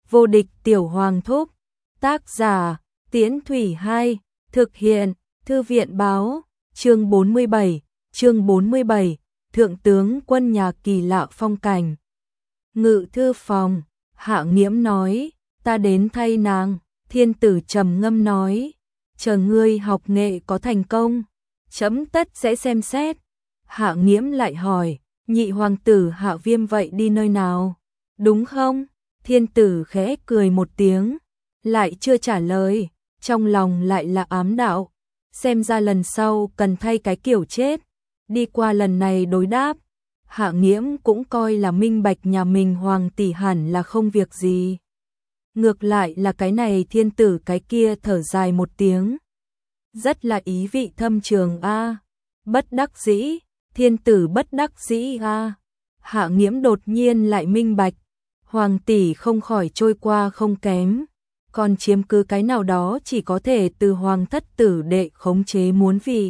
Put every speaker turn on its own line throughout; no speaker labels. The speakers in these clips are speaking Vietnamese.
Vô địch tiểu hoàng thúc. Tác giả Tiễn Thủy 2. Thực hiện Thư viện báo. Chương 47. Thượng tướng quân nhà kỳ lạ phong cảnh. Ngự thư phòng. Hạ Nghiễm nói, ta đến thay nàng. Thiên tử trầm ngâm nói, chờ ngươi học nghệ có thành công, chấm tất sẽ xem xét. Hạ Nghiễm lại hỏi, nhị hoàng tử Hạ Viêm vậy đi nơi nào, đúng không? Thiên tử khẽ cười một tiếng, lại chưa trả lời, trong lòng lại là ám đạo, xem ra lần sau cần thay cái kiểu chết. Đi qua lần này đối đáp, Hạ Nghiễm cũng coi là minh bạch nhà mình hoàng tỷ hẳn là không việc gì. Ngược lại là cái này thiên tử cái kia thở dài một tiếng. Rất là ý vị thâm trường a. Bất đắc dĩ, thiên tử bất đắc dĩ a. Hạ Nghiễm đột nhiên lại minh bạch, hoàng tỷ không khỏi trôi qua không kém, còn chiếm cứ cái nào đó chỉ có thể từ hoàng thất tử đệ khống chế muốn vì.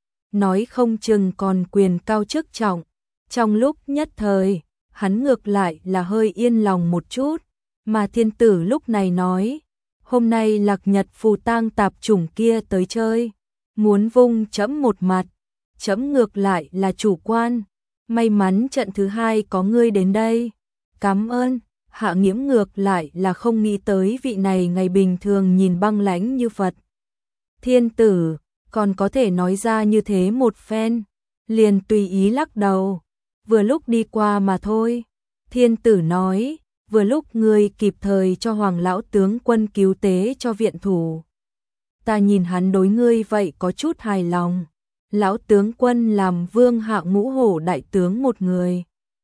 Nói không chừng còn quyền cao chức trọng. Trong lúc nhất thời, hắn ngược lại là hơi yên lòng một chút. Mà thiên tử lúc này nói, hôm nay Lạc Nhật phù tang tạp chủng kia tới chơi, muốn vung chấm một mặt, chấm ngược lại là chủ quan, may mắn trận thứ hai có ngươi đến đây. Cảm ơn. Hạ Nghiễm ngược lại là không nghĩ tới vị này ngày bình thường nhìn băng lãnh như Phật thiên tử, còn có thể nói ra như thế một phen, liền tùy ý lắc đầu, vừa lúc đi qua mà thôi. Thiên tử nói, vừa lúc ngươi kịp thời cho hoàng lão tướng quân cứu tế cho viện thủ. Ta nhìn hắn đối ngươi vậy có chút hài lòng. Lão tướng quân làm vương hạ ngũ hổ đại tướng một người,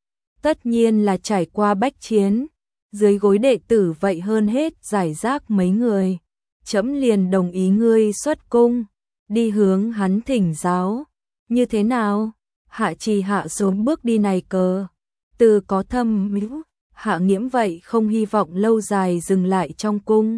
tất nhiên là trải qua bách chiến, dưới gối đệ tử vậy hơn hết giải rác mấy người. Chấm liền đồng ý ngươi xuất cung, đi hướng hắn thỉnh giáo. Như thế nào? Hạ Trì hạ xuống bước đi này cờ. Từ có thâm mưu. Hạ Nghiễm vậy không hy vọng lâu dài dừng lại trong cung.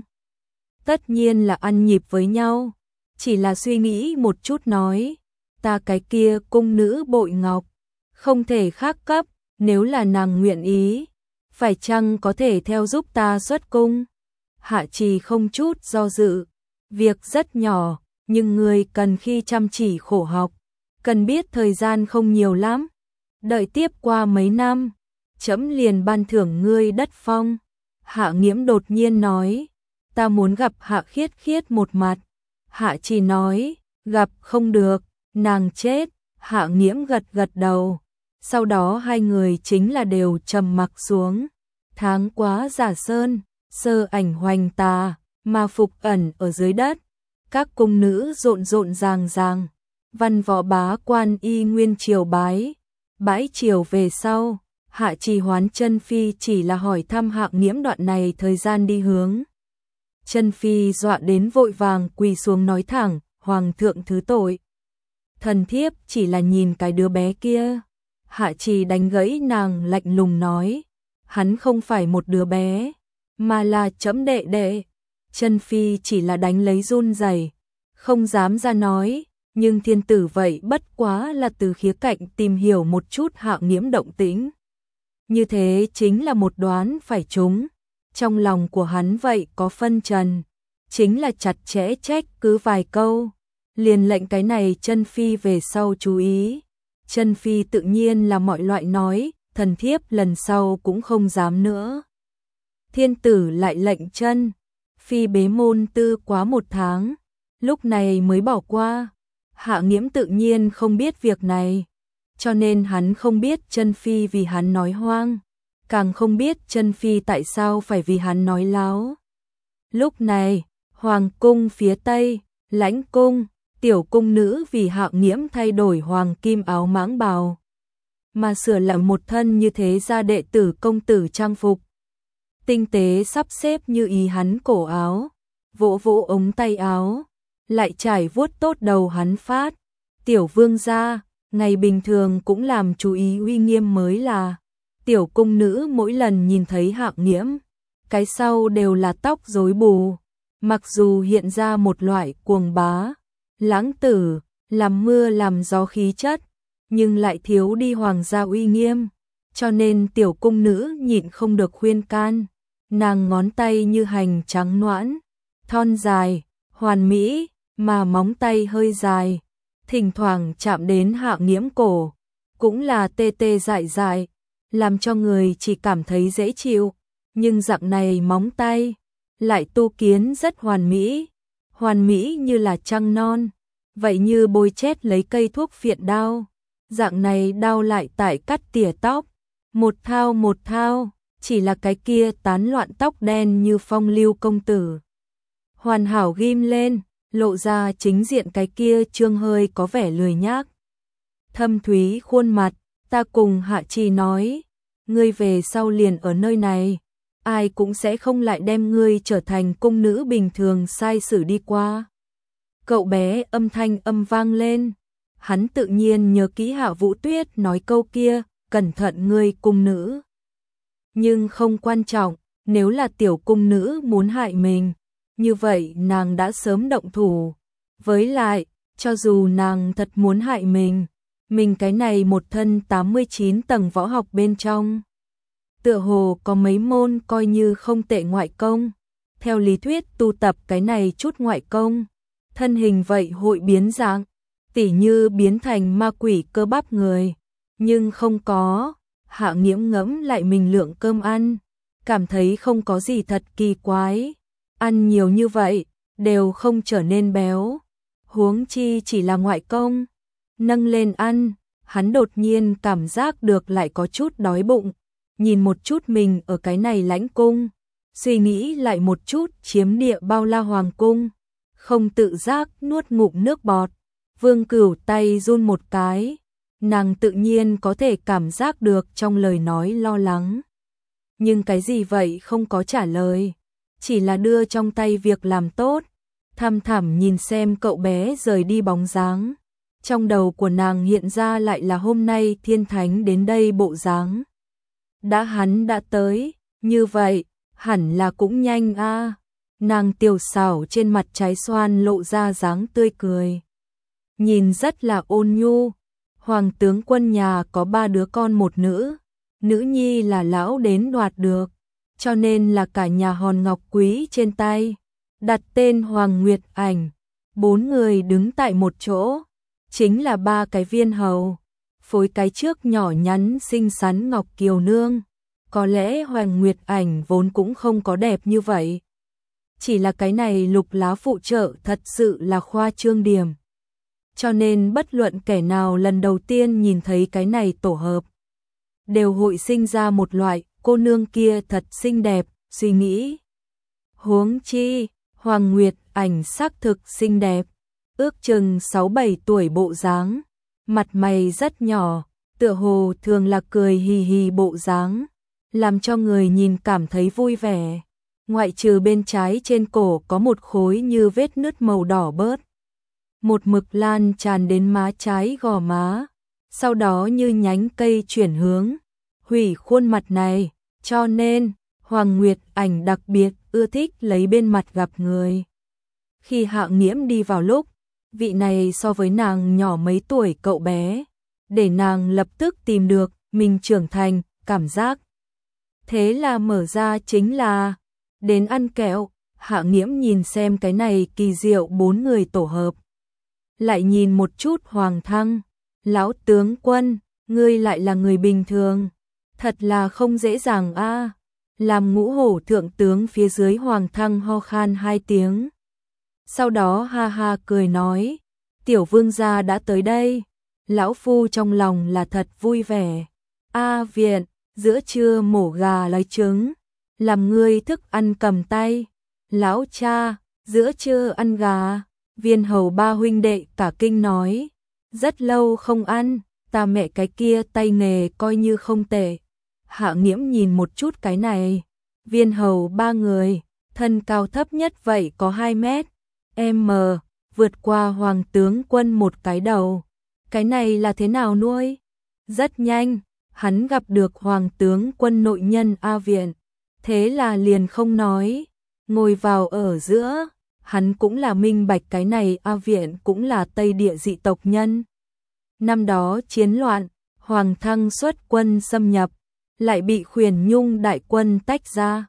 Tất nhiên là ăn nhịp với nhau. Chỉ là suy nghĩ một chút nói, ta cái kia cung nữ bội ngọc, không thể khác cấp, nếu là nàng nguyện ý, phải chăng có thể theo giúp ta xuất cung? Hạ Trì không chút do dự, việc rất nhỏ, nhưng người cần khi chăm chỉ khổ học, cần biết thời gian không nhiều lắm, đợi tiếp qua mấy năm, chấm liền ban thưởng ngươi đất phong. Hạ Nghiễm đột nhiên nói, ta muốn gặp Hạ Khiết Khiết một mặt. Hạ Trì nói, gặp không được, nàng chết. Hạ Nghiễm gật gật đầu, sau đó hai người chính là đều trầm mặc xuống. Tháng quá giả sơn, sơ ảnh hoành tà, mà phục ẩn ở dưới đất. Các cung nữ rộn rộn ràng ràng, văn võ bá quan y nguyên triều bái. Bãi triều về sau, Hạ Trì hoán Chân Phi chỉ là hỏi thăm Hạ Nghiễm đoạn này thời gian đi hướng. Chân Phi dọa đến vội vàng quỳ xuống nói thẳng, hoàng thượng thứ tội. Thần thiếp chỉ là nhìn cái đứa bé kia. Hạ Trì đánh gãy nàng lạnh lùng nói, hắn không phải một đứa bé, mà là chấm đệ đệ. Chân Phi chỉ là đánh lấy run rẩy, không dám ra nói, nhưng thiên tử vậy bất quá là từ khía cạnh tìm hiểu một chút Hạ Nghiễm động tĩnh. Như thế chính là một đoán phải trúng. Trong lòng của hắn vậy có phân trần, chính là chặt chẽ trách cứ vài câu, liền lệnh cái này Chân Phi về sau chú ý. Chân Phi tự nhiên là mọi loại nói, thần thiếp lần sau cũng không dám nữa. Thiên tử lại lệnh Chân Phi bế môn tư quá một tháng, lúc này mới bỏ qua. Hạ Nghiễm tự nhiên không biết việc này, cho nên hắn không biết Chân Phi vì hắn nói hoang, càng không biết Chân Phi tại sao phải vì hắn nói láo. Lúc này, hoàng cung phía tây, lãnh cung, tiểu cung nữ vì Hạ Nghiễm thay đổi hoàng kim áo mãng bào, mà sửa lại một thân như thế ra đệ tử công tử trang phục. Tinh tế sắp xếp như ý hắn cổ áo, vỗ vỗ ống tay áo, lại trải vuốt tốt đầu hắn phát. Tiểu vương gia, ngày bình thường cũng làm chú ý uy nghiêm mới là. Tiểu cung nữ mỗi lần nhìn thấy Hạ Nghiễm, cái sau đều là tóc rối bù, mặc dù hiện ra một loại cuồng bá, lãng tử, làm mưa làm gió khí chất, nhưng lại thiếu đi hoàng gia uy nghiêm, cho nên tiểu cung nữ nhịn không được khuyên can. nàng ngón tay như hành trắng noãn, thon dài, hoàn mỹ, mà móng tay hơi dài, thỉnh thoảng chạm đến Hạ Nghiễm cổ, cũng là tê tê dại dại, làm cho người chỉ cảm thấy dễ chịu, nhưng dạng này móng tay lại tu kiến rất hoàn mỹ như là trăng non, vậy như bôi chét lấy cây thuốc phiện đao, dạng này đao lại tại cắt tỉa tóc, một thao, chỉ là cái kia tán loạn tóc đen như phong lưu công tử. Hoàn hảo ghim lên, lộ ra chính diện cái kia trương hơi có vẻ lười nhác. Thâm thúy khuôn mặt, ta cùng Hạ Trì nói, ngươi về sau liền ở nơi này, ai cũng sẽ không lại đem ngươi trở thành cung nữ bình thường sai xử đi qua. Cậu bé âm thanh vang lên, hắn tự nhiên nhớ kỹ Hạ Vũ Tuyết nói câu kia, cẩn thận ngươi cung nữ. Nhưng không quan trọng, nếu là tiểu cung nữ muốn hại mình, như vậy nàng đã sớm động thủ. Với lại, cho dù nàng thật muốn hại mình cái này một thân 89 tầng võ học bên trong. Tựa hồ có mấy môn coi như không tệ ngoại công. Theo lý thuyết tu tập cái này chút ngoại công, thân hình vậy hội biến dạng, tỉ như biến thành ma quỷ cơ bắp người. Nhưng không có, Hạ Nghiễm ngẫm lại mình lượng cơm ăn, cảm thấy không có gì thật kỳ quái. Ăn nhiều như vậy, đều không trở nên béo. Huống chi chỉ là ngoại công. Nâng lên ăn, hắn đột nhiên cảm giác được lại có chút đói bụng. Nhìn một chút mình ở cái này lãnh cung, suy nghĩ lại một chút chiếm địa bao la hoàng cung, không tự giác nuốt ngụm nước bọt. Vương Cửu tay run một cái, nàng tự nhiên có thể cảm giác được trong lời nói lo lắng. Nhưng cái gì vậy không có trả lời, chỉ là đưa trong tay việc làm tốt, thăm thẳm nhìn xem cậu bé rời đi bóng dáng. Trong đầu của nàng hiện ra lại là hôm nay thiên thánh đến đây bộ dáng. Hắn đã tới, như vậy, hẳn là cũng nhanh a. Nàng tiểu xảo trên mặt trái xoan lộ ra dáng tươi cười. Nhìn rất là ôn nhu. Hoàng tướng quân nhà có 3 đứa con một nữ. Nữ nhi là lão đến đoạt được, cho nên là cả nhà hòn ngọc quý trên tay. Đặt tên Hoàng Nguyệt Ảnh. 4 người đứng tại một chỗ, chính là 3 cái viên hầu. Phối cái trước nhỏ nhắn xinh xắn Ngọc Kiều Nương. Có lẽ Hoàng Nguyệt Ảnh vốn cũng không có đẹp như vậy. Chỉ là cái này lục lá phụ trợ thật sự là khoa trương điểm. Cho nên bất luận kẻ nào lần đầu tiên nhìn thấy cái này tổ hợp, đều hội sinh ra một loại cô nương kia thật xinh đẹp suy nghĩ. Huống chi, Hoàng Nguyệt Ảnh xác thực xinh đẹp, ước chừng 6-7 tuổi bộ dáng, mặt mày rất nhỏ, tựa hồ thường là cười hì hì bộ dáng, làm cho người nhìn cảm thấy vui vẻ. Ngoại trừ bên trái trên cổ có một khối như vết nứt màu đỏ bớt, một mực lan tràn đến má trái gò má, sau đó như nhánh cây chuyển hướng, hủy khuôn mặt này, cho nên Hoàng Nguyệt Ảnh đặc biệt ưa thích lấy bên mặt gặp người. Khi Hạ Nghiễm đi vào lúc, vị này so với nàng nhỏ mấy tuổi cậu bé, để nàng lập tức tìm được mình trưởng thành, cảm giác. Thế là mở ra chính là đến ăn kẹo. Hạ Nghiễm nhìn xem cái này kỳ diệu 4 người tổ hợp, lại nhìn một chút Hoàng Thăng. Lão tướng quân, ngươi lại là người bình thường, thật là không dễ dàng a. Làm Ngũ Hổ thượng tướng phía dưới Hoàng Thăng ho khan 2 tiếng. Sau đó ha ha cười nói, tiểu vương gia đã tới đây, lão phu trong lòng là thật vui vẻ. A viện, giữa trưa mổ gà lấy trứng, làm ngươi thức ăn cầm tay. Lão cha, giữa trưa ăn gà. Viên hầu 3 huynh đệ cả kinh nói, rất lâu không ăn, ta mẹ cái kia tay nghề coi như không tệ. Hạ Nghiễm nhìn một chút cái này, viên hầu 3 người, thân cao thấp nhất vậy có 2 mét, vượt qua hoàng tướng quân một cái đầu. Cái này là thế nào nuôi? Rất nhanh, hắn gặp được hoàng tướng quân nội nhân A viện, thế là liền không nói, ngồi vào ở giữa. Hắn cũng là minh bạch cái này A viện cũng là Tây địa dị tộc nhân. Năm đó chiến loạn, Hoàng Thăng xuất quân xâm nhập, lại bị Khuyển Nhung đại quân tách ra.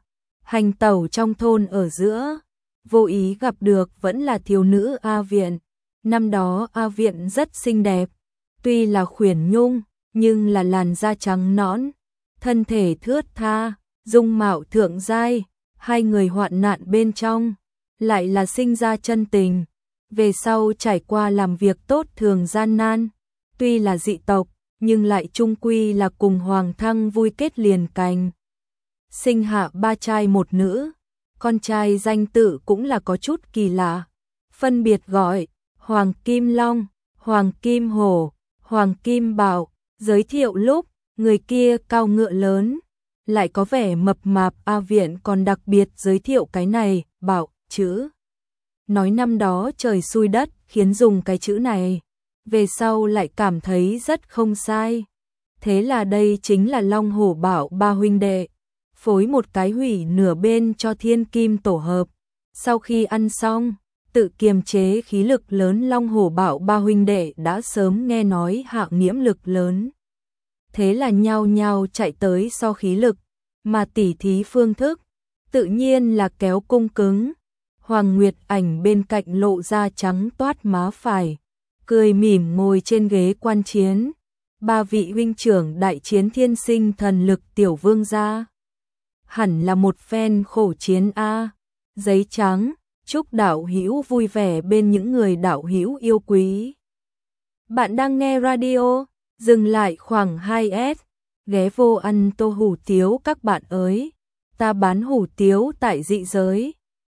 hành tẩu trong thôn ở giữa, vô ý gặp được vẫn là thiếu nữ A Viện. Năm đó A Viện rất xinh đẹp, tuy là khuyển nhung, nhưng là làn da trắng nõn, thân thể thướt tha, dung mạo thượng giai, hai người hoạn nạn bên trong, lại là sinh ra chân tình. Về sau trải qua làm việc tốt thường gian nan, tuy là dị tộc, nhưng lại chung quy là cùng Hoàng Thăng vui kết liền cành. Sinh hạ 3 trai 1 nữ, con trai danh tự cũng là có chút kỳ lạ, phân biệt gọi Hoàng Kim Long, Hoàng Kim Hổ, Hoàng Kim Bảo. Giới thiệu lúc, người kia cao ngựa lớn, lại có vẻ mập mạp. A Viện còn đặc biệt giới thiệu cái này, Bảo chữ. Nói năm đó trời xui đất khiến dùng cái chữ này, về sau lại cảm thấy rất không sai. Thế là đây chính là Long Hổ Bảo 3 huynh đệ, phối một cái hủy nửa bên cho thiên kim tổ hợp. Sau khi ăn xong, tự kiềm chế khí lực lớn, Long Hổ Bảo 3 huynh đệ đã sớm nghe nói Hạng Nghiễm lực lớn. Thế là nhao nhao chạy tới so khí lực, mà tỉ thí phương thức, tự nhiên là kéo cung cứng. Hoàng Nguyệt Ảnh bên cạnh lộ ra trắng toát má phải, cười mỉm ngồi trên ghế quan chiến. 3 vị huynh trưởng đại chiến thiên sinh thần lực tiểu vương gia. Hẳn là một phen khổ chiến a. Giấy trắng, chúc đạo hữu vui vẻ bên những người đạo hữu yêu quý. Bạn đang nghe radio, dừng lại khoảng 2S, ghé vô ăn tô hủ tiếu các bạn ơi. Ta bán hủ tiếu tại dị giới.